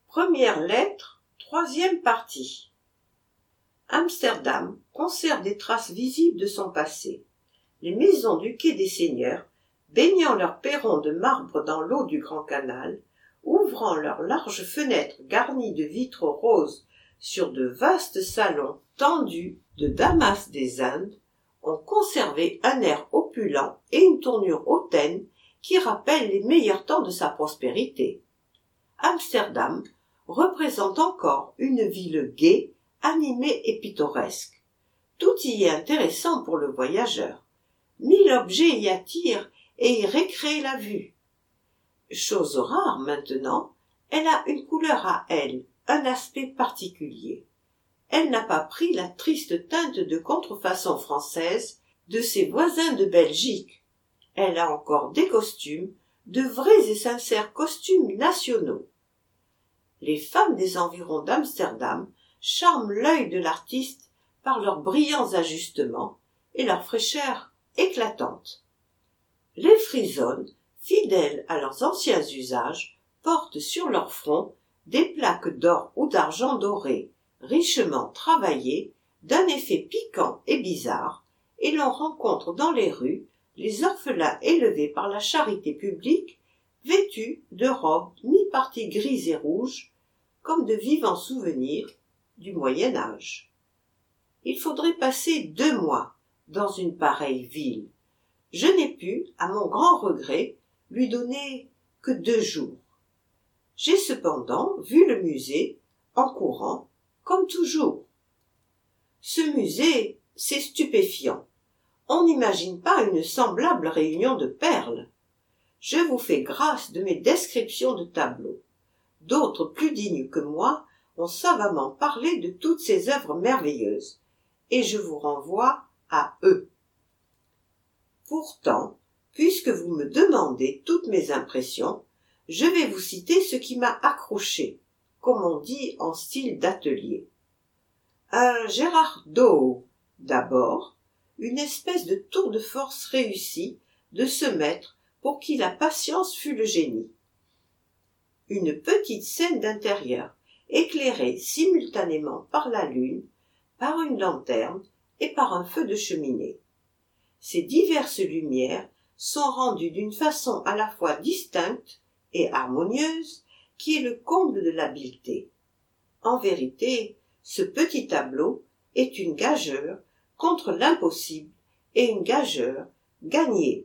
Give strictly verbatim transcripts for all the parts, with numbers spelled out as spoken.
Première lettre, troisième partie. Amsterdam conserve des traces visibles de son passé. Les maisons du quai des Seigneurs, baignant leurs perrons de marbre dans l'eau du Grand Canal, ouvrant leurs larges fenêtres garnies de vitres roses sur de vastes salons tendus de damas des Indes, ont conservé un air opulent et une tournure hautaine qui rappellent les meilleurs temps de sa prospérité. Amsterdam représente encore une ville gaie, animée et pittoresque. Tout y est intéressant pour le voyageur. Mille objets y attirent et y récréent la vue. Chose rare maintenant, elle a une couleur à elle, un aspect particulier. Elle n'a pas pris la triste teinte de contrefaçon française de ses voisins de Belgique. Elle a encore des costumes, de vrais et sincères costumes nationaux. Les femmes des environs d'Amsterdam charment l'œil de l'artiste par leurs brillants ajustements et leur fraîcheur éclatante. Les frisonnes, fidèles à leurs anciens usages, portent sur leur front des plaques d'or ou d'argent doré, richement travaillées, d'un effet piquant et bizarre, et l'on rencontre dans les rues les orphelins élevés par la charité publique, vêtus de robes mi-parties grises et rouges, comme de vivants souvenirs du Moyen Âge. Il faudrait passer deux mois dans une pareille ville. Je n'ai pu, à mon grand regret, lui donner que deux jours. J'ai cependant vu le musée en courant, comme toujours. Ce musée, c'est stupéfiant. On n'imagine pas une semblable réunion de perles. Je vous fais grâce de mes descriptions de tableaux. D'autres plus dignes que moi ont savamment parlé de toutes ces œuvres merveilleuses, et je vous renvoie à eux. Pourtant, puisque vous me demandez toutes mes impressions, je vais vous citer ce qui m'a accroché, comme on dit en style d'atelier. Un Gérard Dow, d'abord, une espèce de tour de force réussi de ce maître pour qui la patience fut le génie. Une petite scène d'intérieur, éclairée simultanément par la lune, par une lanterne et par un feu de cheminée. Ces diverses lumières sont rendues d'une façon à la fois distincte et harmonieuse, qui est le comble de l'habileté. En vérité, ce petit tableau est une gageure contre l'impossible et une gageure gagnée.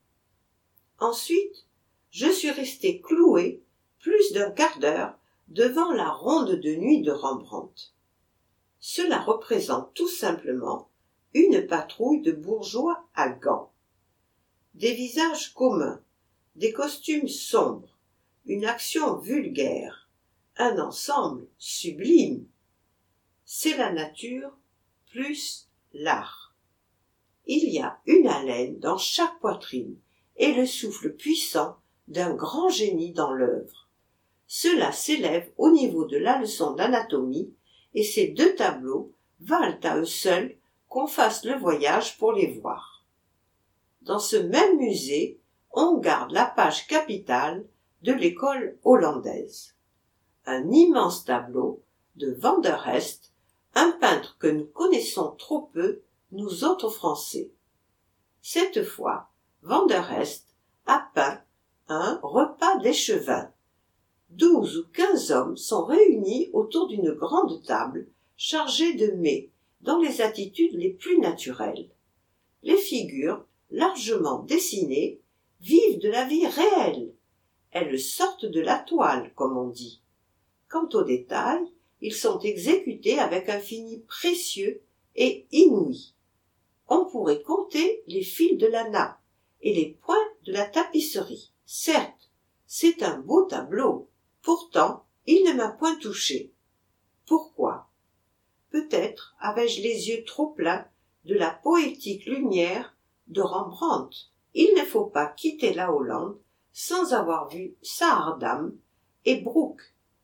Ensuite, je suis resté cloué plus d'un quart d'heure devant la ronde de nuit de Rembrandt. Cela représente tout simplement une patrouille de bourgeois à gants. Des visages communs, des costumes sombres, une action vulgaire, un ensemble sublime. C'est la nature plus l'art. Il y a une haleine dans chaque poitrine et le souffle puissant d'un grand génie dans l'œuvre. Cela s'élève au niveau de la leçon d'anatomie et ces deux tableaux valent à eux seuls qu'on fasse le voyage pour les voir. Dans ce même musée, on garde la page capitale de l'école hollandaise. Un immense tableau de Van der Heist, un peintre que nous connaissons trop peu, nous autres Français. Cette fois, Van der Heist a peint un repas d'échevin. Douze ou quinze hommes sont réunis autour d'une grande table chargée de mets dans les attitudes les plus naturelles. Les figures, largement dessinées, vivent de la vie réelle. Elles sortent de la toile, comme on dit. Quant aux détails, ils sont exécutés avec un fini précieux et inouï. On pourrait compter les fils de la nappe et les points de la tapisserie. Certes, c'est un beau tableau. Pourtant, il ne m'a point touché. Pourquoi? Peut-être avais-je les yeux trop pleins de la poétique lumière de Rembrandt. Il ne faut pas quitter la Hollande sans avoir vu Saardam et Broek.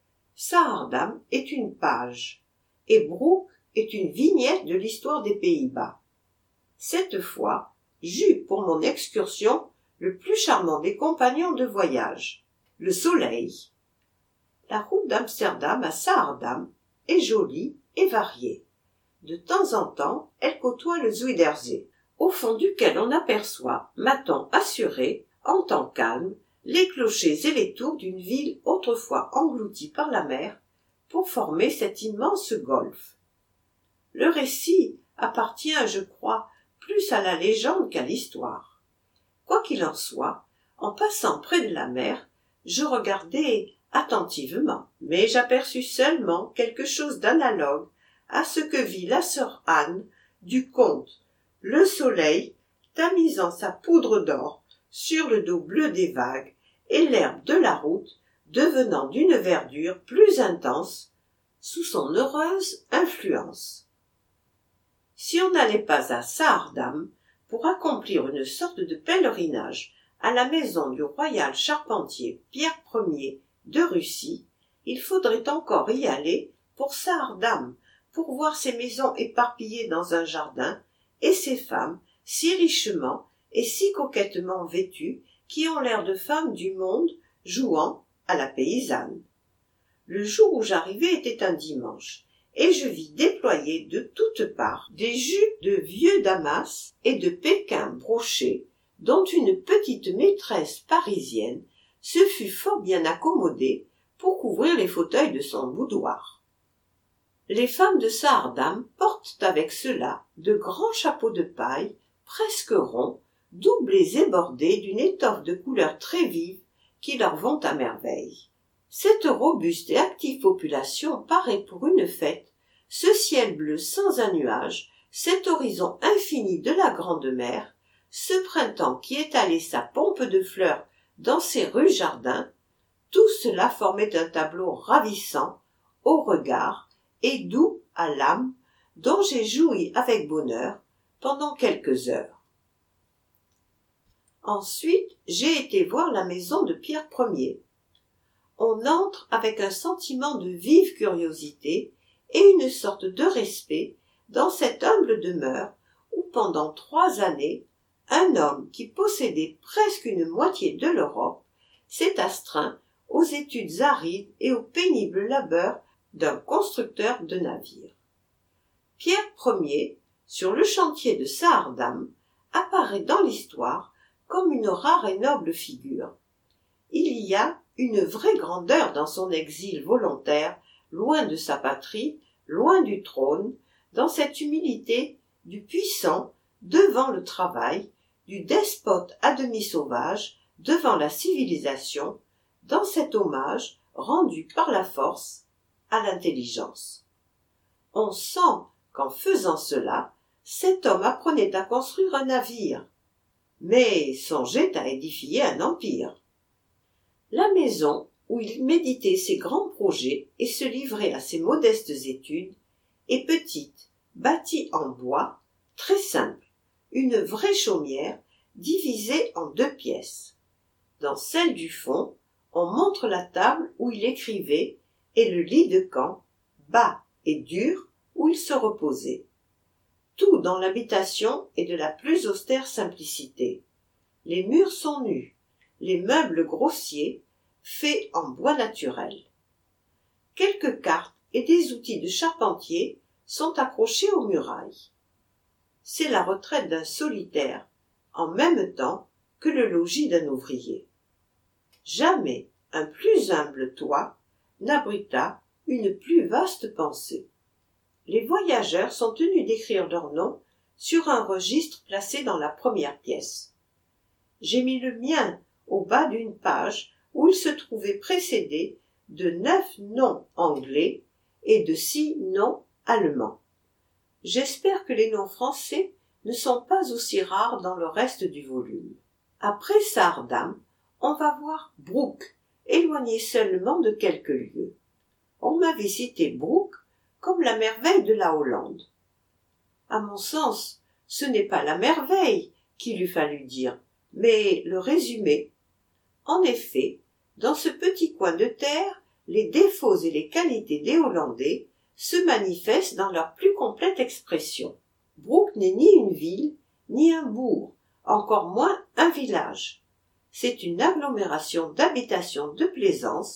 Saardam est une page, et Broek est une vignette de l'histoire des Pays-Bas. Cette fois, j'eus pour mon excursion le plus charmant des compagnons de voyage, le soleil. La route d'Amsterdam à Saardam est jolie et variée. De temps en temps, elle côtoie le Zuiderzee, au fond duquel on aperçoit, m'a-t-on assuré, en temps calme, les clochers et les tours d'une ville autrefois engloutie par la mer pour former cet immense golfe. Le récit appartient, je crois, plus à la légende qu'à l'histoire. Quoi qu'il en soit, en passant près de la mer, je regardai attentivement, mais j'aperçus seulement quelque chose d'analogue à ce que vit la sœur Anne du conte Le Soleil tamisant sa poudre d'or sur le dos bleu des vagues et l'herbe de la route devenant d'une verdure plus intense sous son heureuse influence. Si on n'allait pas à Saardam pour accomplir une sorte de pèlerinage à la maison du royal charpentier Pierre Ier de Russie, il faudrait encore y aller pour Saardam, pour voir ces maisons éparpillées dans un jardin et ces femmes si richement et si coquettement vêtues qui ont l'air de femmes du monde jouant à la paysanne. Le jour où j'arrivai était un dimanche, et je vis déployer de toutes parts des jupes de vieux damas et de pékins brochés, dont une petite maîtresse parisienne se fut fort bien accommodée pour couvrir les fauteuils de son boudoir. Les femmes de Saardam portent avec cela de grands chapeaux de paille, presque ronds, doublés et bordés d'une étoffe de couleurs très vives qui leur vont à merveille. Cette robuste et active population paraît pour une fête, ce ciel bleu sans un nuage, cet horizon infini de la grande mer, ce printemps qui étalait sa pompe de fleurs dans ses rues jardins, tout cela formait un tableau ravissant au regard et doux à l'âme, dont j'ai joui avec bonheur pendant quelques heures. Ensuite, j'ai été voir la maison de Pierre Ier. On entre avec un sentiment de vive curiosité et une sorte de respect dans cette humble demeure où pendant trois années, un homme qui possédait presque une moitié de l'Europe s'est astreint aux études arides et aux pénibles labeurs d'un constructeur de navires. Pierre Ier, sur le chantier de Saardam, apparaît dans l'histoire comme une rare et noble figure. Il y a une vraie grandeur dans son exil volontaire, loin de sa patrie, loin du trône, dans cette humilité du puissant devant le travail, du despote à demi sauvage devant la civilisation, dans cet hommage rendu par la force à l'intelligence. On sent qu'en faisant cela, cet homme apprenait à construire un navire, mais songeait à édifier un empire. La maison où il méditait ses grands projets et se livrait à ses modestes études est petite, bâtie en bois, très simple, une vraie chaumière divisée en deux pièces. Dans celle du fond, on montre la table où il écrivait et le lit de camp, bas et dur, où il se reposait. Tout dans l'habitation est de la plus austère simplicité. Les murs sont nus, les meubles grossiers, faits en bois naturel. Quelques cartes et des outils de charpentier sont accrochés aux murailles. C'est la retraite d'un solitaire, en même temps que le logis d'un ouvrier. Jamais un plus humble toit n'abrita une plus vaste pensée. Les voyageurs sont tenus d'écrire leur nom sur un registre placé dans la première pièce. J'ai mis le mien au bas d'une page où il se trouvait précédé de neuf noms anglais et de six noms allemands. J'espère que les noms français ne sont pas aussi rares dans le reste du volume. Après Saardam, on va voir Broek, éloigné seulement de quelques lieues. On m'avait cité Broek comme la merveille de la Hollande. À mon sens, ce n'est pas la merveille qu'il eût fallu dire, mais le résumé. En effet, dans ce petit coin de terre, les défauts et les qualités des Hollandais se manifestent dans leur plus complète expression. Broek n'est ni une ville, ni un bourg, encore moins un village. C'est une agglomération d'habitations de plaisance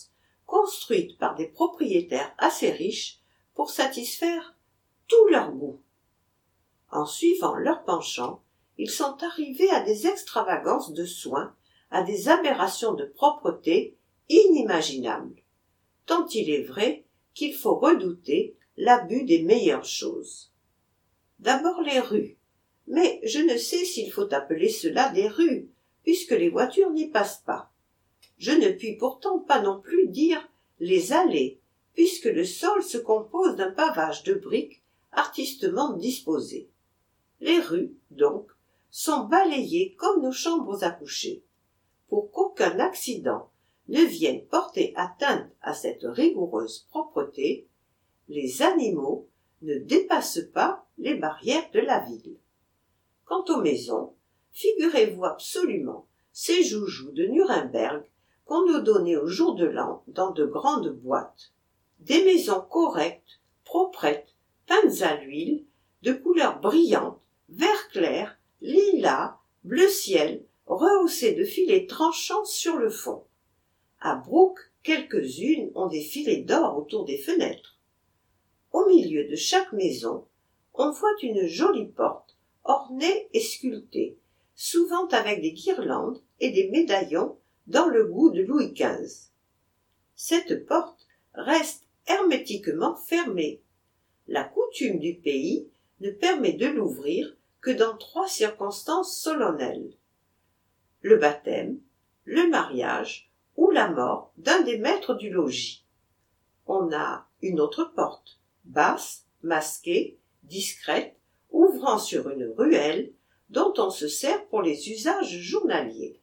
construites par des propriétaires assez riches pour satisfaire tous leurs goûts. En suivant leur penchant, ils sont arrivés à des extravagances de soins, à des aberrations de propreté inimaginables, tant il est vrai qu'il faut redouter l'abus des meilleures choses. D'abord les rues, mais je ne sais s'il faut appeler cela des rues, puisque les voitures n'y passent pas. Je ne puis pourtant pas non plus dire les allées, puisque le sol se compose d'un pavage de briques artistement disposées. Les rues, donc, sont balayées comme nos chambres à coucher, pour qu'aucun accident ne vienne porter atteinte à cette rigoureuse propreté. Les animaux ne dépassent pas les barrières de la ville. Quant aux maisons, figurez-vous absolument ces joujoux de Nuremberg qu'on nous donnait au jour de l'an dans de grandes boîtes. Des maisons correctes, proprettes, peintes à l'huile, de couleurs brillantes, vert clair, lilas, bleu ciel, rehaussées de filets tranchants sur le fond. À Brooke, quelques-unes ont des filets d'or autour des fenêtres. Au milieu de chaque maison, on voit une jolie porte ornée et sculptée, souvent avec des guirlandes et des médaillons dans le goût de Louis quinze. Cette porte reste hermétiquement fermée. La coutume du pays ne permet de l'ouvrir que dans trois circonstances solennelles: le baptême, le mariage ou la mort d'un des maîtres du logis. On a une autre porte, basse, masquée, discrète, ouvrant sur une ruelle dont on se sert pour les usages journaliers.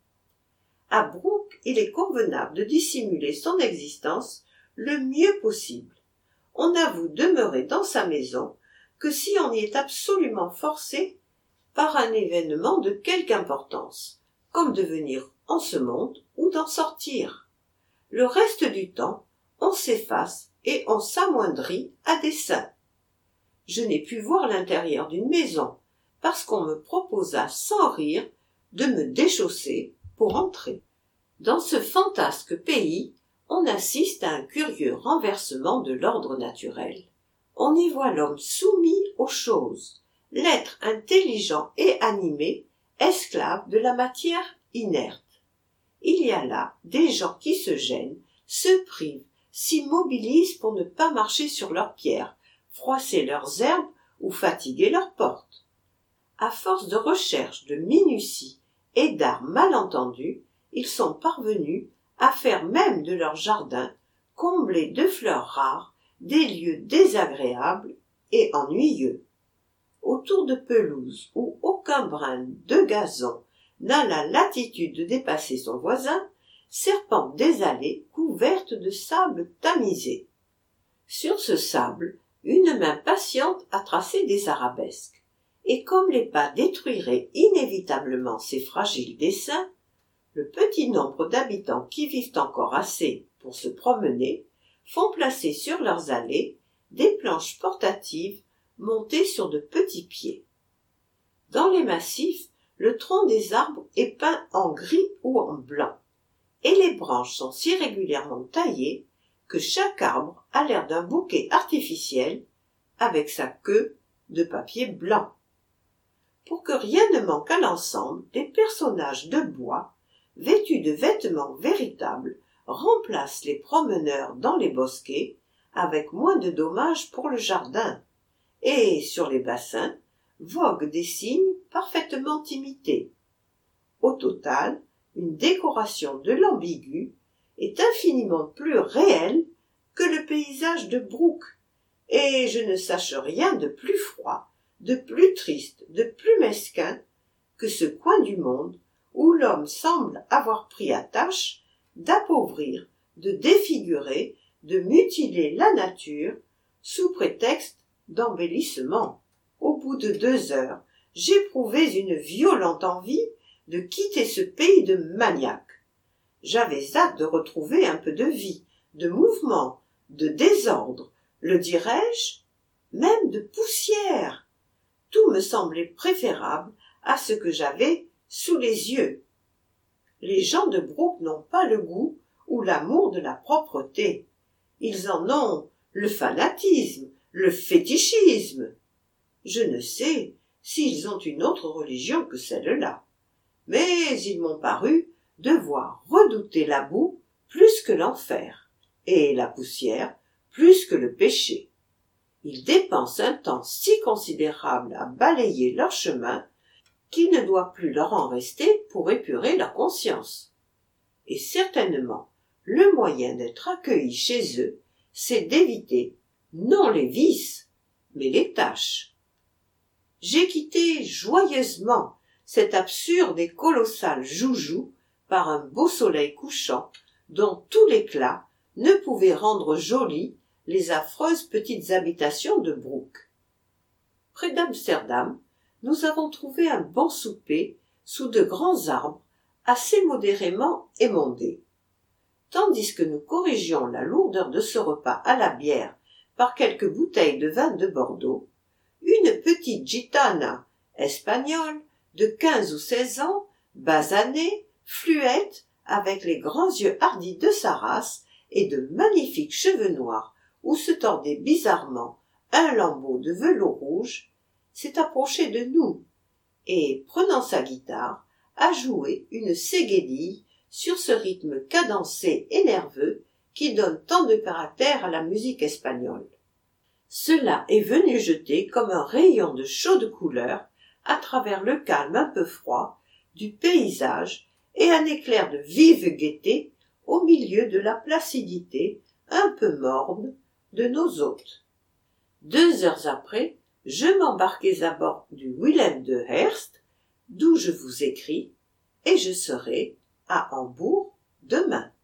À Brooke, il est convenable de dissimuler son existence le mieux possible. On n'avoue demeurer dans sa maison que si on y est absolument forcé par un événement de quelque importance, comme de venir en ce monde ou d'en sortir. Le reste du temps, on s'efface et on s'amoindrit à dessein. Je n'ai pu voir l'intérieur d'une maison parce qu'on me proposa sans rire de me déchausser pour entrer. Dans ce fantasque pays, on assiste à un curieux renversement de l'ordre naturel. On y voit l'homme soumis aux choses, l'être intelligent et animé, esclave de la matière inerte. Il y a là des gens qui se gênent, se privent, s'immobilisent pour ne pas marcher sur leurs pierres, froisser leurs herbes ou fatiguer leurs portes. À force de recherche, de minutie et d'art mal entendu, ils sont parvenus à faire même de leur jardin, comblé de fleurs rares, des lieux désagréables et ennuyeux. Autour de pelouses où aucun brin de gazon n'a la latitude de dépasser son voisin, serpentent des allées couvertes de sable tamisé. Sur ce sable, une main patiente a tracé des arabesques, et comme les pas détruiraient inévitablement ces fragiles dessins, le petit nombre d'habitants qui vivent encore assez pour se promener font placer sur leurs allées des planches portatives montées sur de petits pieds. Dans les massifs, le tronc des arbres est peint en gris ou en blanc, et les branches sont si régulièrement taillées que chaque arbre a l'air d'un bouquet artificiel avec sa queue de papier blanc. Pour que rien ne manque à l'ensemble, des personnages de bois, vêtus de vêtements véritables, remplacent les promeneurs dans les bosquets avec moins de dommages pour le jardin, et sur les bassins voguent des signes parfaitement imités. Au total, une décoration de l'ambigu est infiniment plus réelle que le paysage de Brooke, et je ne sache rien de plus froid, de plus triste, de plus mesquin que ce coin du monde où l'homme semble avoir pris à tâche d'appauvrir, de défigurer, de mutiler la nature sous prétexte d'embellissement. Au bout de deux heures, j'éprouvais une violente envie de quitter ce pays de maniaques. J'avais hâte de retrouver un peu de vie, de mouvement, de désordre, le dirais-je, même de poussière. Tout me semblait préférable à ce que j'avais sous les yeux. Les gens de Brooke n'ont pas le goût ou l'amour de la propreté. Ils en ont le fanatisme, le fétichisme. Je ne sais s'ils ont une autre religion que celle-là, mais ils m'ont paru devoir redouter la boue plus que l'enfer, et la poussière plus que le péché. Ils dépensent un temps si considérable à balayer leur chemin qu'il ne doit plus leur en rester pour épurer leur conscience. Et certainement, le moyen d'être accueillis chez eux, c'est d'éviter non les vices, mais les tâches. J'ai quitté joyeusement cet absurde et colossal joujou par un beau soleil couchant dont tout l'éclat ne pouvait rendre jolies les affreuses petites habitations de Brooke. Près d'Amsterdam, nous avons trouvé un bon souper sous de grands arbres assez modérément émondés. Tandis que nous corrigions la lourdeur de ce repas à la bière par quelques bouteilles de vin de Bordeaux, une petite gitana espagnole de quinze ou seize ans, basanée, fluette, avec les grands yeux hardis de sa race et de magnifiques cheveux noirs où se tordait bizarrement un lambeau de velours rouge, s'est approchée de nous et, prenant sa guitare, a joué une ségédille sur ce rythme cadencé et nerveux qui donne tant de caractère à la musique espagnole. Cela est venu jeter comme un rayon de chaude couleur à travers le calme un peu froid du paysage et un éclair de vive gaieté au milieu de la placidité un peu morne de nos hôtes. Deux heures après, je m'embarquais à bord du Willem de Hearst, d'où je vous écris, et je serai à Hambourg demain.